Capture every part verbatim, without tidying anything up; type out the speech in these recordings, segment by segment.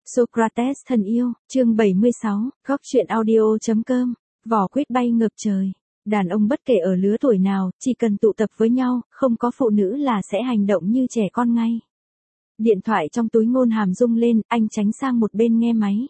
Socrates thân yêu, chương bảy mươi sáu, góc truyện audio.com, vỏ quýt bay ngập trời. Đàn ông bất kể ở lứa tuổi nào, chỉ cần tụ tập với nhau, không có phụ nữ là sẽ hành động như trẻ con ngay. Điện thoại trong túi Ngôn Hàm rung lên, anh tránh sang một bên nghe máy.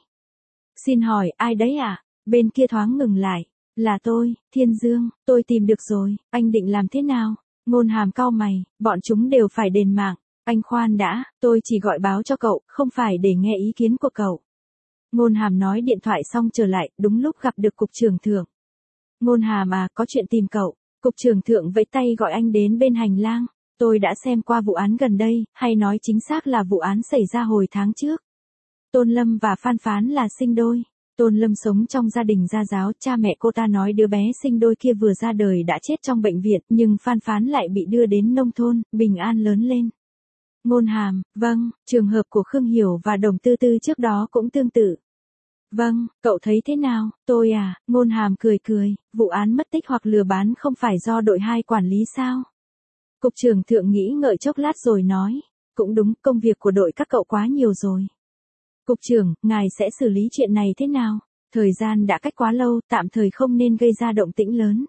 Xin hỏi, ai đấy ạ? À? Bên kia thoáng ngừng lại. Là tôi, Thiên Dương, tôi tìm được rồi, anh định làm thế nào? Ngôn Hàm cau mày, bọn chúng đều phải đền mạng. Anh khoan đã, tôi chỉ gọi báo cho cậu, không phải để nghe ý kiến của cậu. Ngôn Hàm nói điện thoại xong trở lại, đúng lúc gặp được cục trưởng thượng. Ngôn Hàm à, có chuyện tìm cậu. Cục trưởng thượng vẫy tay gọi anh đến bên hành lang. Tôi đã xem qua vụ án gần đây, hay nói chính xác là vụ án xảy ra hồi tháng trước. Tôn Lâm và Phan Phán là sinh đôi. Tôn Lâm sống trong gia đình gia giáo, cha mẹ cô ta nói đứa bé sinh đôi kia vừa ra đời đã chết trong bệnh viện, nhưng Phan Phán lại bị đưa đến nông thôn, bình an lớn lên. Ngôn Hàm, vâng, trường hợp của Khương Hiểu và Đồng Tư Tư trước đó cũng tương tự. Vâng, cậu thấy thế nào? Tôi à, Ngôn Hàm cười cười, vụ án mất tích hoặc lừa bán không phải do đội hai quản lý sao? Cục trưởng thượng nghĩ ngợi chốc lát rồi nói, cũng đúng, công việc của đội các cậu quá nhiều rồi. Cục trưởng, ngài sẽ xử lý chuyện này thế nào? Thời gian đã cách quá lâu, tạm thời không nên gây ra động tĩnh lớn.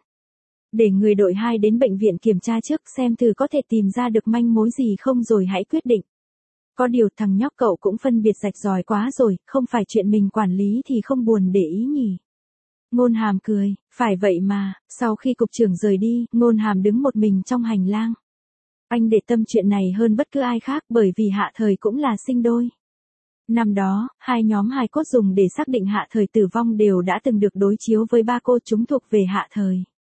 Để người đội hai đến bệnh viện kiểm tra trước xem thử có thể tìm ra được manh mối gì không rồi hãy quyết định. Có điều thằng nhóc cậu cũng phân biệt rạch ròi quá rồi, không phải chuyện mình quản lý thì không buồn để ý nhỉ. Ngôn Hàm cười, phải vậy mà, sau khi cục trưởng rời đi, Ngôn Hàm đứng một mình trong hành lang. Anh để tâm chuyện này hơn bất cứ ai khác bởi vì Hạ Thời cũng là sinh đôi. Năm đó, hai nhóm hài cốt dùng để xác định Hạ Thời tử vong đều đã từng được đối chiếu với ba cô chúng thuộc về Hạ Thời.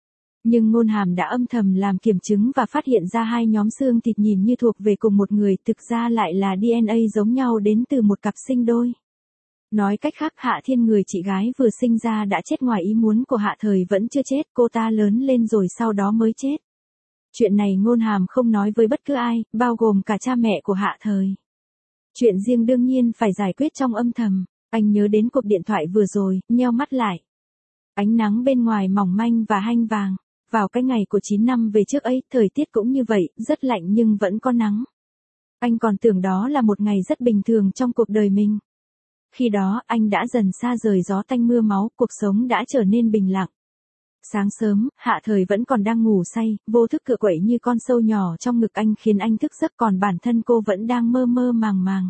Nhưng Ngôn Hàm đã âm thầm làm kiểm chứng và phát hiện ra hai nhóm xương thịt nhìn như thuộc về cùng một người, thực ra lại là đê en a giống nhau đến từ một cặp sinh đôi. Nói cách khác, Hạ Thiên người chị gái vừa sinh ra đã chết ngoài ý muốn của Hạ Thời vẫn chưa chết, cô ta lớn lên rồi sau đó mới chết. Chuyện này Ngôn Hàm không nói với bất cứ ai, bao gồm cả cha mẹ của Hạ Thời. Chuyện riêng đương nhiên phải giải quyết trong âm thầm. Anh nhớ đến cuộc điện thoại vừa rồi, nheo mắt lại. Ánh nắng bên ngoài mỏng manh và hanh vàng. Vào cái ngày của chín năm về trước ấy, thời tiết cũng như vậy, rất lạnh nhưng vẫn có nắng. Anh còn tưởng đó là một ngày rất bình thường trong cuộc đời mình. Khi đó, anh đã dần xa rời gió tanh mưa máu, cuộc sống đã trở nên bình lặng. Sáng sớm, Hạ Thời vẫn còn đang ngủ say, vô thức cựa quậy như con sâu nhỏ trong ngực anh khiến anh thức giấc, còn bản thân cô vẫn đang mơ mơ màng màng.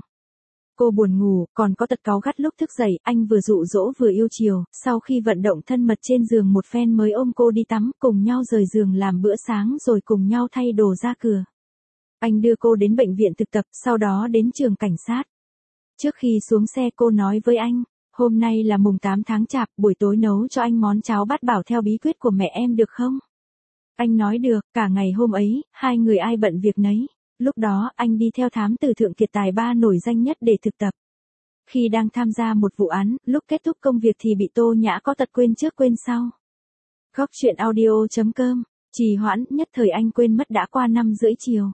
Cô buồn ngủ, còn có tật cáu gắt lúc thức dậy, anh vừa dụ dỗ vừa yêu chiều, sau khi vận động thân mật trên giường một phen mới ôm cô đi tắm, cùng nhau rời giường làm bữa sáng rồi cùng nhau thay đồ ra cửa. Anh đưa cô đến bệnh viện thực tập, sau đó đến trường cảnh sát. Trước khi xuống xe cô nói với anh, hôm nay là mùng tám tháng chạp, buổi tối nấu cho anh món cháo bát bảo theo bí quyết của mẹ em được không? Anh nói được, cả ngày hôm ấy, hai người ai bận việc nấy. Lúc đó, anh đi theo thám tử Thượng Kiệt Tài ba nổi danh nhất để thực tập. Khi đang tham gia một vụ án, lúc kết thúc công việc thì bị Tô Nhã có tật quên trước quên sau. Góc truyện audio.com, trì hoãn, nhất thời anh quên mất đã qua năm rưỡi chiều.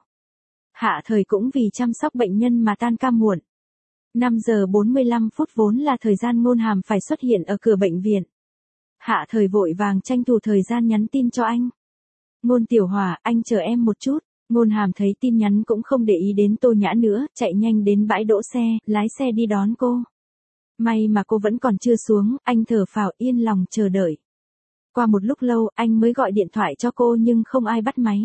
Hạ Thời cũng vì chăm sóc bệnh nhân mà tan ca muộn. năm giờ bốn mươi lăm phút vốn là thời gian Ngôn Hàm phải xuất hiện ở cửa bệnh viện. Hạ Thời vội vàng tranh thủ thời gian nhắn tin cho anh. Ngôn Tiểu Hòa, anh chờ em một chút. Ngôn Hàm thấy tin nhắn cũng không để ý đến Tô Nhã nữa, chạy nhanh đến bãi đỗ xe, lái xe đi đón cô. May mà cô vẫn còn chưa xuống, anh thở phào yên lòng chờ đợi. Qua một lúc lâu, anh mới gọi điện thoại cho cô nhưng không ai bắt máy.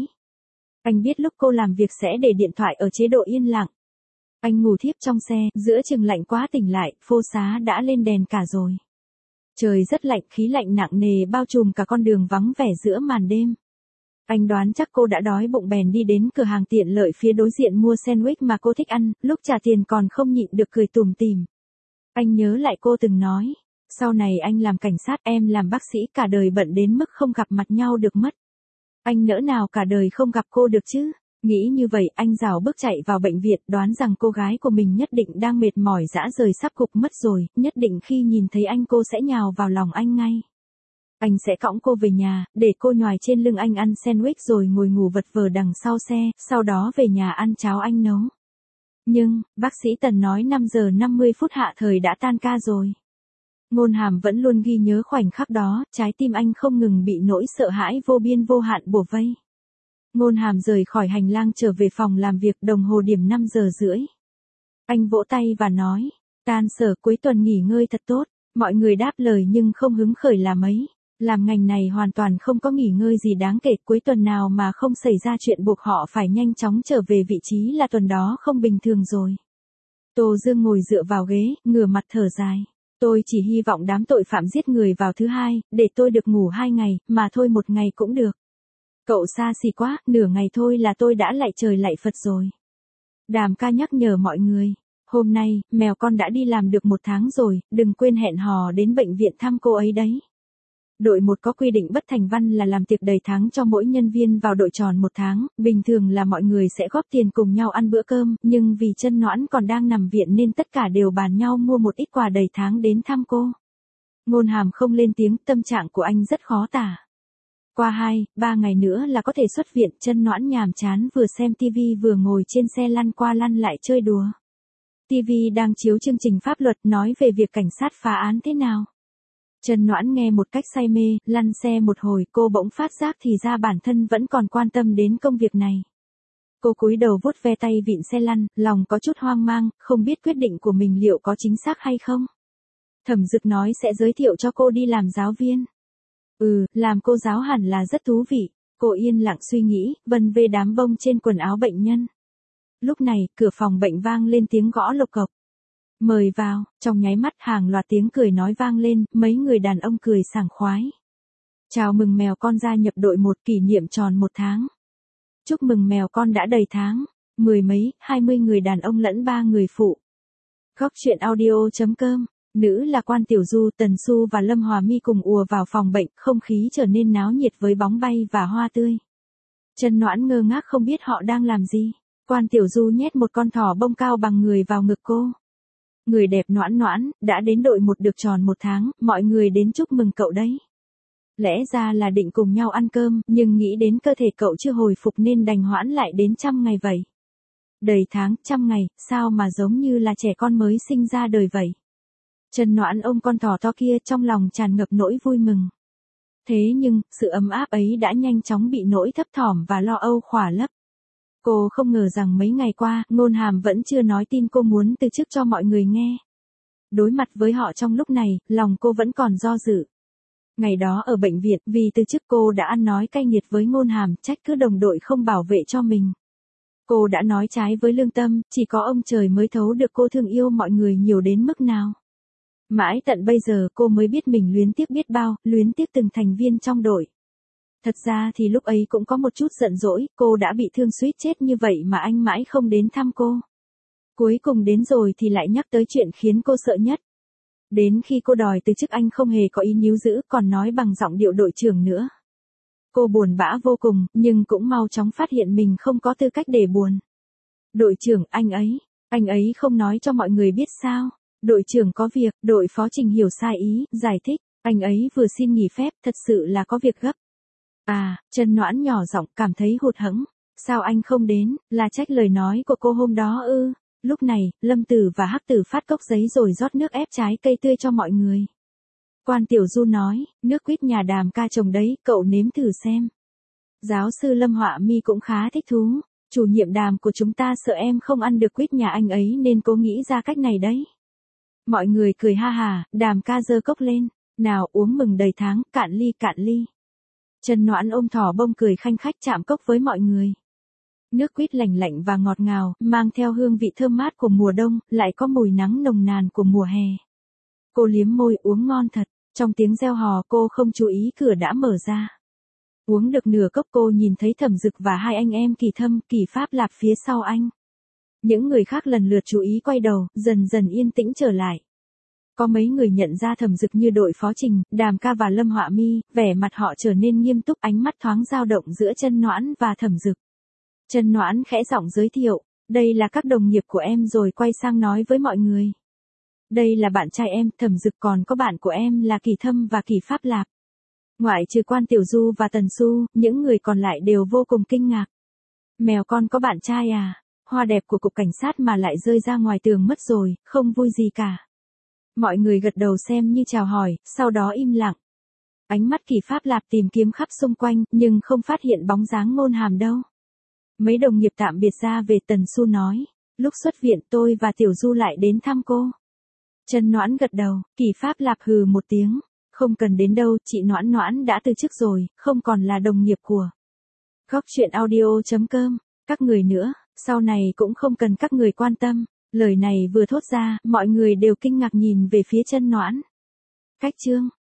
Anh biết lúc cô làm việc sẽ để điện thoại ở chế độ yên lặng. Anh ngủ thiếp trong xe, giữa chừng lạnh quá tỉnh lại, phô xá đã lên đèn cả rồi. Trời rất lạnh, khí lạnh nặng nề bao trùm cả con đường vắng vẻ giữa màn đêm. Anh đoán chắc cô đã đói bụng bèn đi đến cửa hàng tiện lợi phía đối diện mua sandwich mà cô thích ăn, lúc trả tiền còn không nhịn được cười tủm tỉm. Anh nhớ lại cô từng nói, sau này anh làm cảnh sát, em làm bác sĩ, cả đời bận đến mức không gặp mặt nhau được mất. Anh nỡ nào cả đời không gặp cô được chứ? Nghĩ như vậy, anh rảo bước chạy vào bệnh viện, đoán rằng cô gái của mình nhất định đang mệt mỏi rã rời sắp gục mất rồi, nhất định khi nhìn thấy anh cô sẽ nhào vào lòng anh ngay. Anh sẽ cõng cô về nhà, để cô nhoài trên lưng anh ăn sandwich rồi ngồi ngủ vật vờ đằng sau xe, sau đó về nhà ăn cháo anh nấu. Nhưng, bác sĩ Tần nói năm giờ năm mươi phút Hạ Thời đã tan ca rồi. Ngôn Hàm vẫn luôn ghi nhớ khoảnh khắc đó, trái tim anh không ngừng bị nỗi sợ hãi vô biên vô hạn bủa vây. Ngôn Hàm rời khỏi hành lang trở về phòng làm việc, đồng hồ điểm năm giờ rưỡi. Anh vỗ tay và nói, Tan sở cuối tuần nghỉ ngơi thật tốt, mọi người đáp lời nhưng không hứng khởi là mấy. Làm ngành này hoàn toàn không có nghỉ ngơi gì đáng kể, cuối tuần nào mà không xảy ra chuyện buộc họ phải nhanh chóng trở về vị trí là tuần đó không bình thường rồi. Tô Dương ngồi dựa vào ghế, ngửa mặt thở dài. Tôi chỉ hy vọng đám tội phạm giết người vào thứ hai, để tôi được ngủ hai ngày, mà thôi một ngày cũng được. Cậu xa xỉ quá, nửa ngày thôi là tôi đã lạy trời lạy Phật rồi. Đàm ca nhắc nhở mọi người. Hôm nay, mèo con đã đi làm được một tháng rồi, đừng quên hẹn hò đến bệnh viện thăm cô ấy đấy. Đội một có quy định bất thành văn là làm tiệc đầy tháng cho mỗi nhân viên vào đội tròn một tháng, bình thường là mọi người sẽ góp tiền cùng nhau ăn bữa cơm, nhưng vì Chân Noãn còn đang nằm viện nên tất cả đều bàn nhau mua một ít quà đầy tháng đến thăm cô. Ngôn Hàm không lên tiếng, tâm trạng của anh rất khó tả. Qua hai, ba ngày nữa là có thể xuất viện, Chân Noãn nhàm chán vừa xem tivi vừa ngồi trên xe lăn qua lăn lại chơi đùa. Tivi đang chiếu chương trình pháp luật nói về việc cảnh sát phá án thế nào. Chân Noãn nghe một cách say mê, lăn xe một hồi cô bỗng phát giác thì ra bản thân vẫn còn quan tâm đến công việc này. Cô cúi đầu vuốt ve tay vịn xe lăn, lòng có chút hoang mang, không biết quyết định của mình liệu có chính xác hay không. Thẩm Dực nói sẽ giới thiệu cho cô đi làm giáo viên. Ừ, làm cô giáo hẳn là rất thú vị. Cô yên lặng suy nghĩ, vân vê đám bông trên quần áo bệnh nhân. Lúc này, cửa phòng bệnh vang lên tiếng gõ lộc cộc. Mời vào, trong nháy mắt hàng loạt tiếng cười nói vang lên, mấy người đàn ông cười sảng khoái. Chào mừng mèo con gia nhập đội một, kỷ niệm tròn một tháng. Chúc mừng mèo con đã đầy tháng. Mười mấy, hai mươi người đàn ông lẫn ba người phụ. Góc truyện audio chấm com. Nữ là Quan Tiểu Du, Tần Xu và Lâm Hòa Mi cùng ùa vào phòng bệnh, không khí trở nên náo nhiệt với bóng bay và hoa tươi. Chân Noãn ngơ ngác không biết họ đang làm gì. Quan Tiểu Du nhét một con thỏ bông cao bằng người vào ngực cô. Người đẹp Noãn Noãn, đã đến đội một được tròn một tháng, mọi người đến chúc mừng cậu đấy. Lẽ ra là định cùng nhau ăn cơm, nhưng nghĩ đến cơ thể cậu chưa hồi phục nên đành hoãn lại đến trăm ngày vậy. Đầy tháng, trăm ngày, sao mà giống như là trẻ con mới sinh ra đời vậy. Chân Noãn ôm con thỏ to kia trong lòng tràn ngập nỗi vui mừng. Thế nhưng, sự ấm áp ấy đã nhanh chóng bị nỗi thấp thỏm và lo âu khỏa lấp. Cô không ngờ rằng mấy ngày qua, Ngôn Hàm vẫn chưa nói tin cô muốn từ chức cho mọi người nghe. Đối mặt với họ trong lúc này, lòng cô vẫn còn do dự. Ngày đó ở bệnh viện, vì từ chức cô đã ăn nói cay nghiệt với Ngôn Hàm, trách cứ đồng đội không bảo vệ cho mình. Cô đã nói trái với lương tâm, chỉ có ông trời mới thấu được cô thương yêu mọi người nhiều đến mức nào. Mãi tận bây giờ cô mới biết mình luyến tiếc biết bao, luyến tiếc từng thành viên trong đội. Thật ra thì lúc ấy cũng có một chút giận dỗi, cô đã bị thương suýt chết như vậy mà anh mãi không đến thăm cô. Cuối cùng đến rồi thì lại nhắc tới chuyện khiến cô sợ nhất. Đến khi cô đòi từ chức anh không hề có ý níu giữ, còn nói bằng giọng điệu đội trưởng nữa. Cô buồn bã vô cùng, nhưng cũng mau chóng phát hiện mình không có tư cách để buồn. Đội trưởng, anh ấy, anh ấy không nói cho mọi người biết sao. Đội trưởng có việc, đội phó Trình hiểu sai ý, giải thích, anh ấy vừa xin nghỉ phép, thật sự là có việc gấp. À, Chân Noãn nhỏ giọng cảm thấy hụt hẫng. Sao anh không đến, là trách lời nói của cô hôm đó ư? Lúc này, Lâm Tử và Hắc Tử phát cốc giấy rồi rót nước ép trái cây tươi cho mọi người. Quan Tiểu Du nói, nước quýt nhà Đàm ca trồng đấy, cậu nếm thử xem. Giáo sư Lâm Họa Mi cũng khá thích thú. Chủ nhiệm Đàm của chúng ta sợ em không ăn được quýt nhà anh ấy nên cố nghĩ ra cách này đấy. Mọi người cười ha hà, Đàm ca giơ cốc lên. Nào uống mừng đầy tháng, cạn ly cạn ly. Chân Noãn ôm thỏ bông cười khanh khách chạm cốc với mọi người. Nước quýt lành lạnh và ngọt ngào, mang theo hương vị thơm mát của mùa đông, lại có mùi nắng nồng nàn của mùa hè. Cô liếm môi uống ngon thật, trong tiếng reo hò cô không chú ý cửa đã mở ra. Uống được nửa cốc cô nhìn thấy Thẩm Dực và hai anh em Kỳ Thâm, Kỳ Pháp Lạp phía sau anh. Những người khác lần lượt chú ý quay đầu, dần dần yên tĩnh trở lại. Có mấy người nhận ra Thẩm Dực như đội phó Trình, Đàm ca và Lâm Họa Mi, vẻ mặt họ trở nên nghiêm túc, ánh mắt thoáng dao động giữa Chân Noãn và Thẩm Dực. Chân Noãn khẽ giọng giới thiệu, đây là các đồng nghiệp của em rồi quay sang nói với mọi người. Đây là bạn trai em, Thẩm Dực, còn có bạn của em là Kỳ Thâm và Kỳ Pháp Lạp. Ngoại trừ Quan Tiểu Du và Tần Xu, những người còn lại đều vô cùng kinh ngạc. Mèo con có bạn trai à? Hoa đẹp của cục cảnh sát mà lại rơi ra ngoài tường mất rồi, không vui gì cả. Mọi người gật đầu xem như chào hỏi, sau đó im lặng. Ánh mắt Kỳ Pháp Lạp tìm kiếm khắp xung quanh, nhưng không phát hiện bóng dáng Ngôn Hàm đâu. Mấy đồng nghiệp tạm biệt ra về, Tần Xu nói, lúc xuất viện tôi và Tiểu Du lại đến thăm cô. Chân Noãn gật đầu, Kỳ Pháp Lạp hừ một tiếng, không cần đến đâu, chị Noãn Noãn đã từ chức rồi, không còn là đồng nghiệp của Góc Chuyện Audio.com, các người nữa, sau này cũng không cần các người quan tâm. Lời này vừa thốt ra, mọi người đều kinh ngạc nhìn về phía Chân Noãn. Cách chương